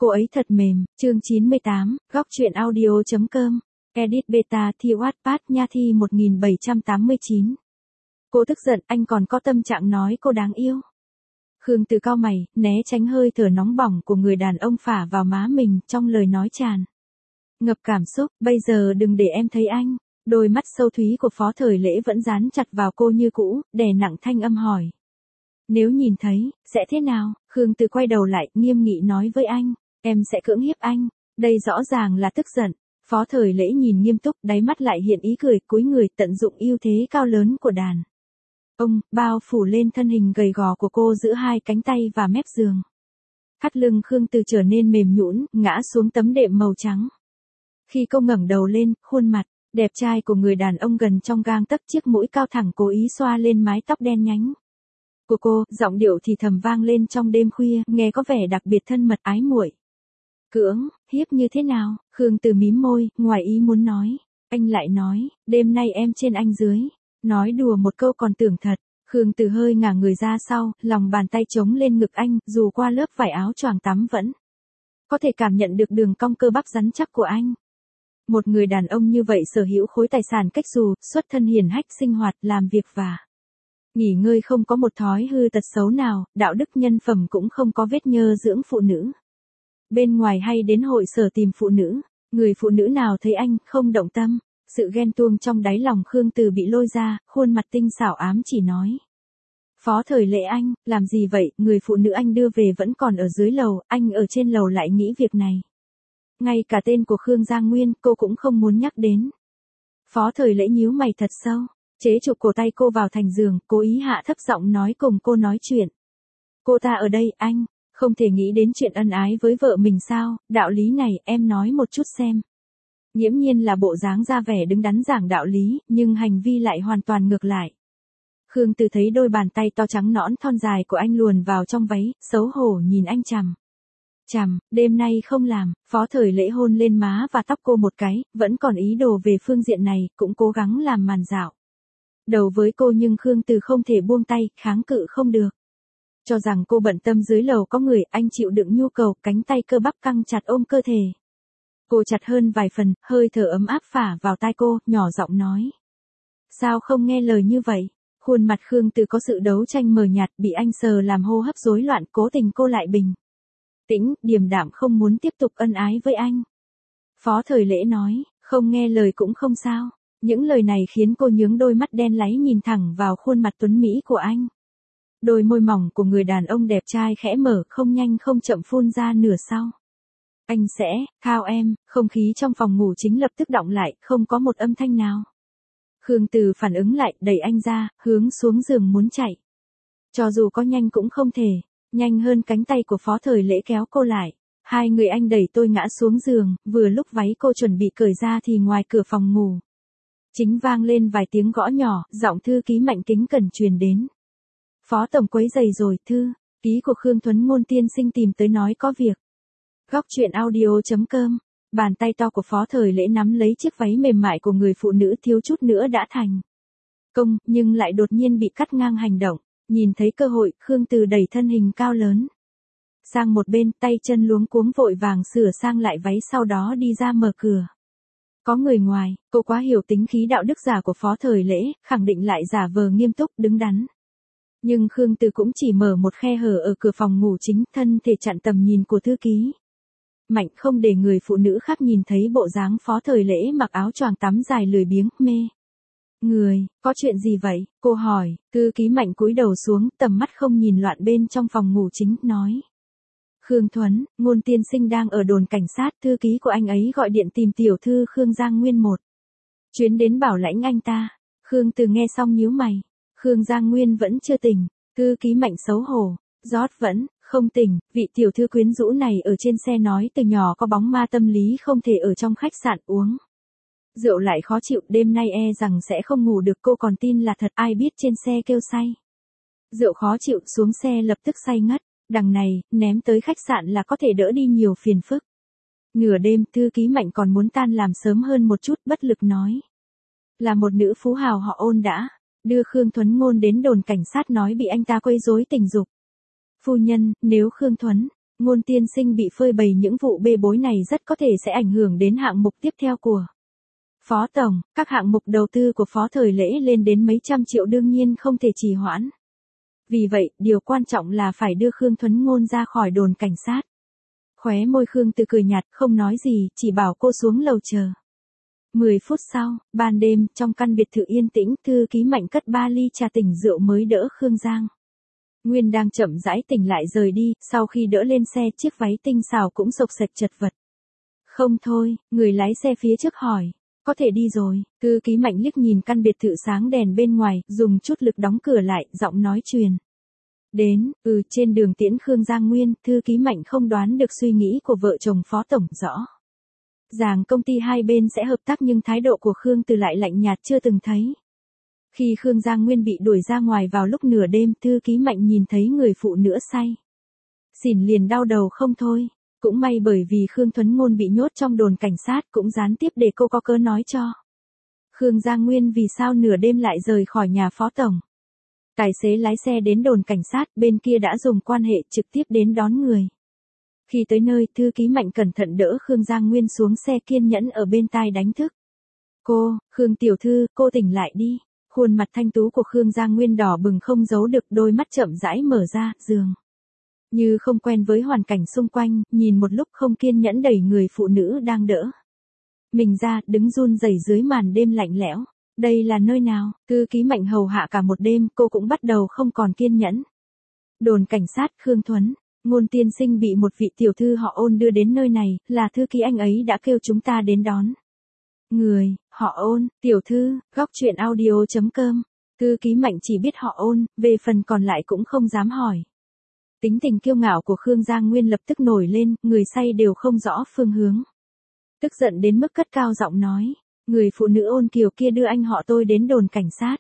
Cô ấy thật mềm, chương 98, góc truyện audio.com, edit beta thi Wattpad nha thi 1789. Cô tức giận, anh còn có tâm trạng nói cô đáng yêu. Khương Từ cau mày, né tránh hơi thở nóng bỏng của người đàn ông phả vào má mình trong lời nói tràn ngập cảm xúc, bây giờ đừng để em thấy anh. Đôi mắt sâu thúy của Phó Thời Lễ vẫn dán chặt vào cô như cũ, đè nặng thanh âm hỏi. Nếu nhìn thấy, sẽ thế nào? Khương Từ quay đầu lại, nghiêm nghị nói với anh, em sẽ cưỡng hiếp anh. Đây rõ ràng là tức giận. Phó Thời Lễ nhìn nghiêm túc, đáy mắt lại hiện ý cười, cúi người tận dụng ưu thế cao lớn của đàn ông, bao phủ lên thân hình gầy gò của cô giữa hai cánh tay và mép giường. Thắt lưng Khương Từ trở nên mềm nhũn, ngã xuống tấm đệm màu trắng. Khi cô ngẩng đầu lên, khuôn mặt đẹp trai của người đàn ông gần trong gang tấc, chiếc mũi cao thẳng cố ý xoa lên mái tóc đen nhánh của cô, giọng điệu thì thầm vang lên trong đêm khuya, nghe có vẻ đặc biệt thân mật ái muội. Cưỡng hiếp như thế nào? Khương Từ mím môi, ngoài ý muốn nói. Anh lại nói, đêm nay em trên anh dưới. Nói đùa một câu còn tưởng thật. Khương Từ hơi ngả người ra sau, lòng bàn tay chống lên ngực anh, dù qua lớp vải áo choàng tắm vẫn có thể cảm nhận được đường cong cơ bắp rắn chắc của anh. Một người đàn ông như vậy sở hữu khối tài sản cách xù, xuất thân hiển hách, sinh hoạt, làm việc và nghỉ ngơi không có một thói hư tật xấu nào, đạo đức nhân phẩm cũng không có vết nhơ dưỡng phụ nữ. Bên ngoài hay đến hội sở tìm phụ nữ, người phụ nữ nào thấy anh không động tâm. Sự ghen tuông trong đáy lòng Khương Từ bị lôi ra, khuôn mặt tinh xảo ám chỉ nói. Phó Thời Lễ anh, làm gì vậy, người phụ nữ anh đưa về vẫn còn ở dưới lầu, anh ở trên lầu lại nghĩ việc này. Ngay cả tên của Khương Giang Nguyên, cô cũng không muốn nhắc đến. Phó Thời Lễ nhíu mày thật sâu, chế trụ cổ tay cô vào thành giường, cố ý hạ thấp giọng nói cùng cô nói chuyện. Cô ta ở đây, anh, không thể nghĩ đến chuyện ân ái với vợ mình sao, đạo lý này, em nói một chút xem. Nghiễm nhiên là bộ dáng ra vẻ đứng đắn giảng đạo lý, nhưng hành vi lại hoàn toàn ngược lại. Khương Từ thấy đôi bàn tay to trắng nõn thon dài của anh luồn vào trong váy, xấu hổ nhìn anh chằm chằm, đêm nay không làm. Phó Thời Lễ hôn lên má và tóc cô một cái, vẫn còn ý đồ về phương diện này, cũng cố gắng làm màn dạo đầu với cô, nhưng Khương Từ không thể buông tay, kháng cự không được. Cho rằng cô bận tâm dưới lầu có người, anh chịu đựng nhu cầu, cánh tay cơ bắp căng chặt ôm cơ thể cô chặt hơn vài phần, hơi thở ấm áp phả vào tai cô, nhỏ giọng nói. Sao không nghe lời như vậy? Khuôn mặt Khương Từ có sự đấu tranh mờ nhạt, bị anh sờ làm hô hấp rối loạn, cố tình cô lại bình tĩnh, điềm đạm không muốn tiếp tục ân ái với anh. Phó Thời Lễ nói, không nghe lời cũng không sao. Những lời này khiến cô nhướng đôi mắt đen láy nhìn thẳng vào khuôn mặt tuấn mỹ của anh. Đôi môi mỏng của người đàn ông đẹp trai khẽ mở, không nhanh không chậm phun ra nửa sau. Anh sẽ thao em. Không khí trong phòng ngủ chính lập tức đọng lại, không có một âm thanh nào. Khương Từ phản ứng lại, đẩy anh ra, hướng xuống giường muốn chạy. Cho dù có nhanh cũng không thể, nhanh hơn cánh tay của Phó Thời Lễ kéo cô lại. Hai người anh đẩy tôi ngã xuống giường, vừa lúc váy cô chuẩn bị cởi ra thì ngoài cửa phòng ngủ chính vang lên vài tiếng gõ nhỏ, giọng thư ký Mạnh kính cẩn truyền đến. Phó tổng quấy rầy rồi, thư ký của Khương Thuấn Ngôn tiên sinh tìm tới nói có việc. Góc truyện audio.com, bàn tay to của Phó Thời Lễ nắm lấy chiếc váy mềm mại của người phụ nữ, thiếu chút nữa đã thành công, nhưng lại đột nhiên bị cắt ngang hành động. Nhìn thấy cơ hội, Khương Từ đẩy thân hình cao lớn sang một bên, tay chân luống cuống vội vàng sửa sang lại váy, sau đó đi ra mở cửa. Có người ngoài, cô quá hiểu tính khí đạo đức giả của Phó Thời Lễ, khẳng định lại giả vờ nghiêm túc, đứng đắn. Nhưng Khương Từ cũng chỉ mở một khe hở ở cửa phòng ngủ chính, thân thể chặn tầm nhìn của thư ký Mạnh, không để người phụ nữ khác nhìn thấy bộ dáng Phó Thời Lễ mặc áo choàng tắm dài lười biếng, mê người. Có chuyện gì vậy? Cô hỏi. Thư ký Mạnh cúi đầu xuống, tầm mắt không nhìn loạn bên trong phòng ngủ chính, nói. Khương Thuấn Ngôn tiên sinh đang ở đồn cảnh sát, thư ký của anh ấy gọi điện tìm tiểu thư Khương Giang Nguyên một chuyến đến bảo lãnh anh ta. Khương Từ nghe xong nhíu mày. Khương Giang Nguyên vẫn chưa tỉnh. Thư ký Mạnh xấu hổ. Rót vẫn không tỉnh, vị tiểu thư quyến rũ này ở trên xe nói từ nhỏ có bóng ma tâm lý, không thể ở trong khách sạn uống rượu lại khó chịu, đêm nay e rằng sẽ không ngủ được. Cô còn tin là thật, ai biết trên xe kêu say rượu khó chịu, xuống xe lập tức say ngất. Đằng này, ném tới khách sạn là có thể đỡ đi nhiều phiền phức. Nửa đêm, thư ký Mạnh còn muốn tan làm sớm hơn một chút, bất lực nói. Là một nữ phú hào họ Ôn đã đưa Khương Thuấn Ngôn đến đồn cảnh sát nói bị anh ta quấy rối tình dục. Phu nhân, nếu Khương Thuấn Ngôn tiên sinh bị phơi bày những vụ bê bối này rất có thể sẽ ảnh hưởng đến hạng mục tiếp theo của Phó Tổng, các hạng mục đầu tư của Phó Thời Lễ lên đến mấy trăm triệu đương nhiên không thể trì hoãn. Vì vậy, điều quan trọng là phải đưa Khương Thuấn Ngôn ra khỏi đồn cảnh sát. Khóe môi Khương Từ cười nhạt, không nói gì, chỉ bảo cô xuống lầu chờ. 10 phút sau, ban đêm, trong căn biệt thự yên tĩnh, thư ký Mạnh cất 3 ly trà tỉnh rượu mới đỡ Khương Giang Nguyên đang chậm rãi tỉnh lại rời đi, sau khi đỡ lên xe chiếc váy tinh xảo cũng xộc xệch chật vật. Không thôi, người lái xe phía trước hỏi. Có thể đi rồi, thư ký Mạnh liếc nhìn căn biệt thự sáng đèn bên ngoài, dùng chút lực đóng cửa lại, giọng nói truyền. Đến, trên đường tiễn Khương Giang Nguyên, thư ký Mạnh không đoán được suy nghĩ của vợ chồng Phó Tổng rõ. Ràng công ty hai bên sẽ hợp tác nhưng thái độ của Khương Từ lại lạnh nhạt chưa từng thấy. Khi Khương Giang Nguyên bị đuổi ra ngoài vào lúc nửa đêm, thư ký Mạnh nhìn thấy người phụ nữ say xỉn liền đau đầu không thôi. Cũng may bởi vì Khương Thuấn Ngôn bị nhốt trong đồn cảnh sát cũng gián tiếp để cô có cớ nói cho Khương Giang Nguyên vì sao nửa đêm lại rời khỏi nhà Phó Tổng. Tài xế lái xe đến đồn cảnh sát, bên kia đã dùng quan hệ trực tiếp đến đón người. Khi tới nơi, thư ký Mạnh cẩn thận đỡ Khương Giang Nguyên xuống xe, kiên nhẫn ở bên tai đánh thức. Cô, Khương tiểu thư, cô tỉnh lại đi. Khuôn mặt thanh tú của Khương Giang Nguyên đỏ bừng không giấu được, đôi mắt chậm rãi mở ra, dường như không quen với hoàn cảnh xung quanh, nhìn một lúc không kiên nhẫn đẩy người phụ nữ đang đỡ mình ra, đứng run rẩy dưới màn đêm lạnh lẽo. Đây là nơi nào? Thư ký Mạnh hầu hạ cả một đêm, cô cũng bắt đầu không còn kiên nhẫn. Đồn cảnh sát Khương Thuấn Ngôn tiên sinh bị một vị tiểu thư họ Ôn đưa đến nơi này, là thư ký anh ấy đã kêu chúng ta đến đón. Người, họ Ôn, tiểu thư, góc chuyện audio.com. Thư ký Mạnh chỉ biết họ Ôn, về phần còn lại cũng không dám hỏi. Tính tình kiêu ngạo của Khương Giang Nguyên lập tức nổi lên, người say đều không rõ phương hướng. Tức giận đến mức cất cao giọng nói, người phụ nữ Ôn Kiều kia đưa anh họ tôi đến đồn cảnh sát.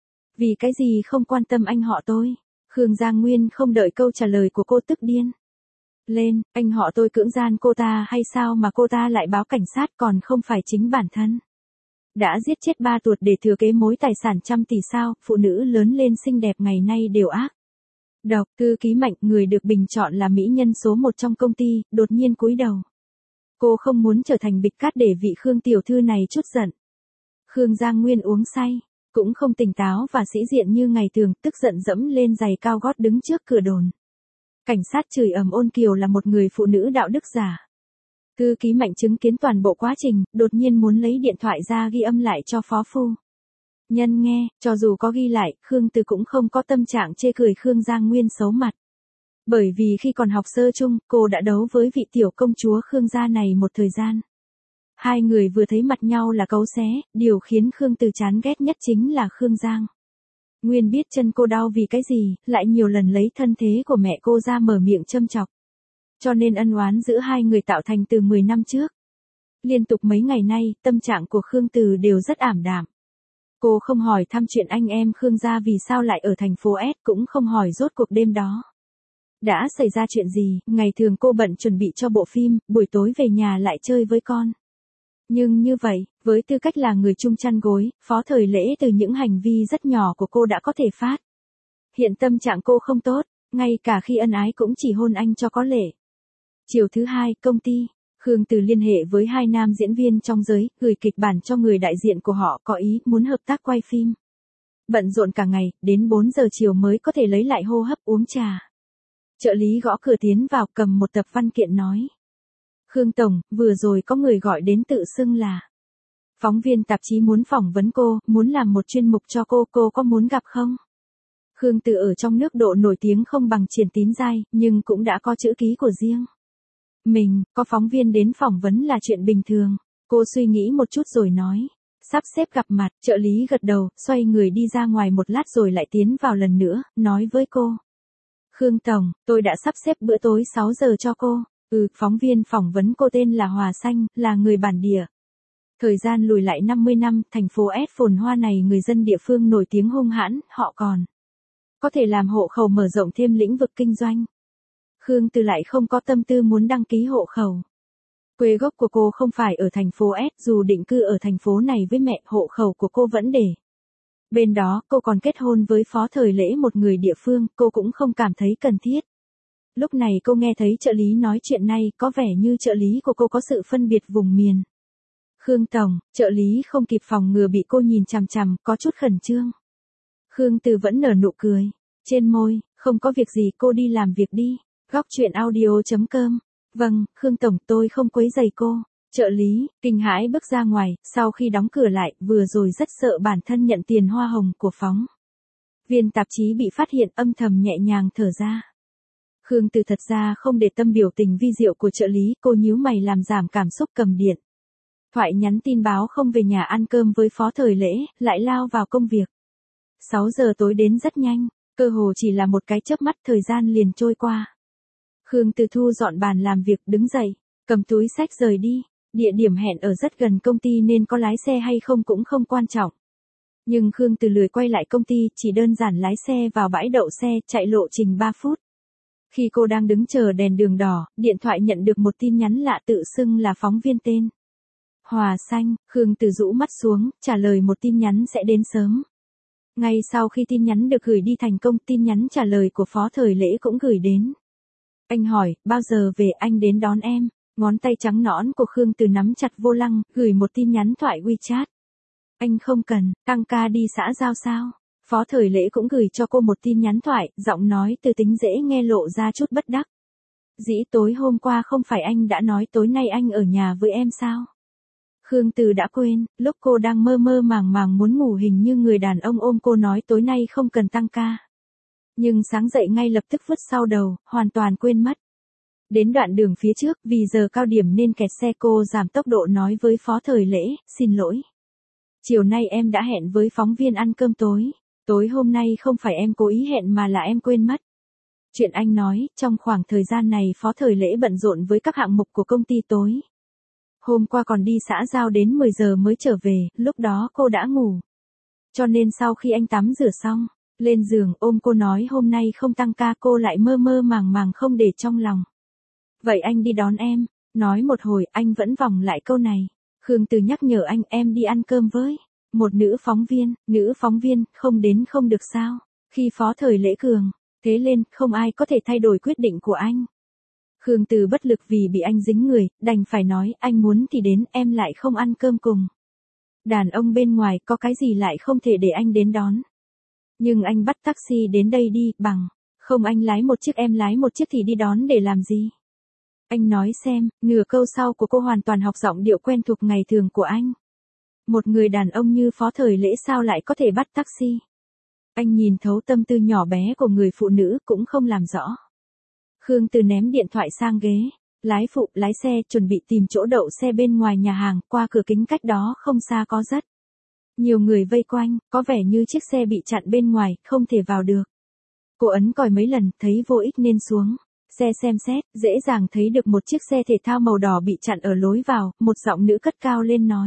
Vì cái gì không quan tâm anh họ tôi? Khương Giang Nguyên không đợi câu trả lời của cô tức điên lên, anh họ tôi cưỡng gian cô ta hay sao mà cô ta lại báo cảnh sát, còn không phải chính bản thân đã giết chết 3 tuột để thừa kế mối tài sản trăm tỷ sao? Phụ nữ lớn lên xinh đẹp ngày nay đều ác độc. Thư ký Mạnh, người được bình chọn là mỹ nhân số 1 trong công ty, đột nhiên cúi đầu. Cô không muốn trở thành bịch cát để vị Khương tiểu thư này chút giận. Khương Giang Nguyên uống say, cũng không tỉnh táo và sĩ diện như ngày thường, tức giận dẫm lên giày cao gót đứng trước cửa đồn. Cảnh sát chửi ầm Ôn Kiều là một người phụ nữ đạo đức giả. Thư ký Mạnh chứng kiến toàn bộ quá trình, đột nhiên muốn lấy điện thoại ra ghi âm lại cho phó phu nhân nghe, cho dù có ghi lại, Khương Từ cũng không có tâm trạng chê cười Khương Giang Nguyên xấu mặt. Bởi vì khi còn học sơ chung, cô đã đấu với vị tiểu công chúa Khương gia này một thời gian. Hai người vừa thấy mặt nhau là cấu xé, điều khiến Khương Từ chán ghét nhất chính là Khương Giang Nguyên biết chân cô đau vì cái gì, lại nhiều lần lấy thân thế của mẹ cô ra mở miệng châm chọc. Cho nên ân oán giữa hai người tạo thành từ 10 năm trước. Liên tục mấy ngày nay, tâm trạng của Khương Từ đều rất ảm đạm. Cô không hỏi thăm chuyện anh em Khương gia vì sao lại ở thành phố S, cũng không hỏi rốt cuộc đêm đó đã xảy ra chuyện gì. Ngày thường cô bận chuẩn bị cho bộ phim, buổi tối về nhà lại chơi với con. Nhưng như vậy, với tư cách là người chung chăn gối, Phó Thời Lễ từ những hành vi rất nhỏ của cô đã có thể phát hiện tâm trạng cô không tốt, ngay cả khi ân ái cũng chỉ hôn anh cho có lệ. Chiều thứ hai, công ty Khương Từ liên hệ với 2 nam diễn viên trong giới, gửi kịch bản cho người đại diện của họ có ý muốn hợp tác quay phim. Bận rộn cả ngày, đến 4 giờ chiều mới có thể lấy lại hô hấp uống trà. Trợ lý gõ cửa tiến vào, cầm một tập văn kiện nói. Khương Tổng, vừa rồi có người gọi đến tự xưng là phóng viên tạp chí muốn phỏng vấn cô, muốn làm một chuyên mục cho cô có muốn gặp không? Khương Từ ở trong nước độ nổi tiếng không bằng Triển Tín Giai, nhưng cũng đã có chữ ký của riêng mình, có phóng viên đến phỏng vấn là chuyện bình thường. Cô suy nghĩ một chút rồi nói, sắp xếp gặp mặt. Trợ lý gật đầu, xoay người đi ra ngoài một lát rồi lại tiến vào lần nữa, nói với cô. Khương Tổng, tôi đã sắp xếp bữa tối 6 giờ cho cô. Phóng viên phỏng vấn cô tên là Hòa Xanh, là người bản địa. Thời gian lùi lại 50 năm, thành phố S phồn hoa này người dân địa phương nổi tiếng hung hãn, họ còn có thể làm hộ khẩu mở rộng thêm lĩnh vực kinh doanh. Khương Từ lại không có tâm tư muốn đăng ký hộ khẩu. Quê gốc của cô không phải ở thành phố S, dù định cư ở thành phố này với mẹ, hộ khẩu của cô vẫn để bên đó. Cô còn kết hôn với Phó Thời Lễ, một người địa phương, cô cũng không cảm thấy cần thiết Lúc này cô nghe thấy trợ lý nói chuyện này, có vẻ như trợ lý của cô có sự phân biệt vùng miền. Khương Tổng, trợ lý không kịp phòng ngừa bị cô nhìn chằm chằm, có chút khẩn trương. Khương Từ vẫn nở nụ cười. Trên môi, không có việc gì, cô đi làm việc đi. Góc chuyện audio.com. Vâng, Khương Tổng, tôi không quấy rầy cô. Trợ lý, kinh hãi bước ra ngoài, sau khi đóng cửa lại, vừa rồi rất sợ bản thân nhận tiền hoa hồng của phóng viên tạp chí bị phát hiện, âm thầm nhẹ nhàng thở ra. Khương Từ thật ra không để tâm biểu tình vi diệu của trợ lý, cô nhíu mày làm giảm cảm xúc, cầm điện thoại nhắn tin báo không về nhà ăn cơm với Phó Thời Lễ, lại lao vào công việc. 6 giờ tối đến rất nhanh, cơ hồ chỉ là một cái chớp mắt, thời gian liền trôi qua. Khương Từ thu dọn bàn làm việc, đứng dậy, cầm túi xách rời đi. Địa điểm hẹn ở rất gần công ty nên có lái xe hay không cũng không quan trọng. Nhưng Khương Từ lười quay lại công ty, chỉ đơn giản lái xe vào bãi đậu xe, chạy lộ trình 3 phút. Khi cô đang đứng chờ đèn đường đỏ, điện thoại nhận được một tin nhắn lạ tự xưng là phóng viên tên Hòa Xanh. Khương Từ rũ mắt xuống, trả lời một tin nhắn sẽ đến sớm. Ngay sau khi tin nhắn được gửi đi thành công, tin nhắn trả lời của Phó Thời Lễ cũng gửi đến. Anh hỏi, bao giờ về, anh đến đón em. Ngón tay trắng nõn của Khương Từ nắm chặt vô lăng, gửi một tin nhắn thoại WeChat. Anh không cần, tăng ca đi xã giao sao? Phó Thời Lễ cũng gửi cho cô một tin nhắn thoại, giọng nói từ tính dễ nghe lộ ra chút bất đắc dĩ. Tối hôm qua không phải anh đã nói tối nay anh ở nhà với em sao? Khương Từ đã quên, lúc cô đang mơ mơ màng màng muốn ngủ hình như người đàn ông ôm cô nói tối nay không cần tăng ca. Nhưng sáng dậy ngay lập tức vứt sau đầu, hoàn toàn quên mất. Đến đoạn đường phía trước, vì giờ cao điểm nên kẹt xe, cô giảm tốc độ nói với Phó Thời Lễ, xin lỗi. Chiều nay em đã hẹn với phóng viên ăn cơm tối. Tối hôm nay không phải em cố ý hẹn mà là em quên mất. Chuyện anh nói, trong khoảng thời gian này Phó Thời Lễ bận rộn với các hạng mục của công ty tối. Hôm qua còn đi xã giao đến 10 giờ mới trở về, lúc đó cô đã ngủ. Cho nên sau khi anh tắm rửa xong, lên giường ôm cô nói hôm nay không tăng ca, cô lại mơ mơ màng màng không để trong lòng. Vậy anh đi đón em. Nói một hồi anh vẫn vòng lại câu này. Khương Từ nhắc nhở anh, em đi ăn cơm với một nữ phóng viên, không đến không được sao? Khi Phó Thời Lễ cường thế lên, không ai có thể thay đổi quyết định của anh. Khương Từ bất lực vì bị anh dính người, đành phải nói anh muốn thì đến, em lại không ăn cơm cùng đàn ông bên ngoài, có cái gì lại không thể để anh đến đón. Nhưng anh bắt taxi đến đây đi, bằng không anh lái một chiếc em lái một chiếc thì đi đón để làm gì? Anh nói xem, nửa câu sau của cô hoàn toàn học giọng điệu quen thuộc ngày thường của anh. Một người đàn ông như Phó Thời Lễ sao lại có thể bắt taxi? Anh nhìn thấu tâm tư nhỏ bé của người phụ nữ, cũng không làm rõ. Khương Từ ném điện thoại sang ghế, lái xe chuẩn bị tìm chỗ đậu xe bên ngoài nhà hàng, qua cửa kính cách đó không xa có rất nhiều người vây quanh, có vẻ như chiếc xe bị chặn bên ngoài, không thể vào được. Cô ấn còi mấy lần, thấy vô ích nên xuống xe xem xét, dễ dàng thấy được một chiếc xe thể thao màu đỏ bị chặn ở lối vào, một giọng nữ cất cao lên nói.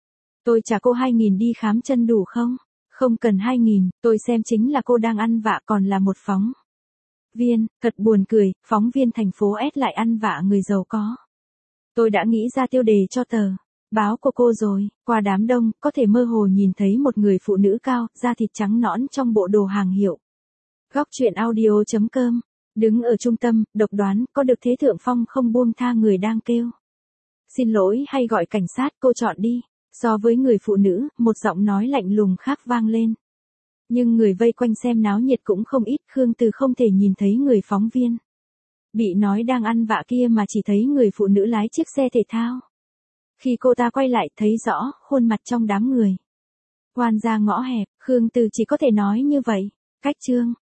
Tôi trả cô 2.000 đi khám chân đủ không? Không cần 2.000, tôi xem chính là cô đang ăn vạ còn là một phóng viên, thật buồn cười, phóng viên thành phố S lại ăn vạ người giàu có. Tôi đã nghĩ ra tiêu đề cho tờ báo của cô rồi, qua đám đông, có thể mơ hồ nhìn thấy một người phụ nữ cao, da thịt trắng nõn trong bộ đồ hàng hiệu. Góc chuyện audio.com. Đứng ở trung tâm, độc đoán, có được thế thượng phong không buông tha người đang kêu xin lỗi hay gọi cảnh sát, cô chọn đi. So với người phụ nữ, một giọng nói lạnh lùng khác vang lên. Nhưng người vây quanh xem náo nhiệt cũng không ít, Khương Từ không thể nhìn thấy người phóng viên bị nói đang ăn vạ kia mà chỉ thấy người phụ nữ lái chiếc xe thể thao. Khi cô ta quay lại thấy rõ khuôn mặt trong đám người. Oan ra ngõ hẹp, Khương Từ chỉ có thể nói như vậy. Cách chương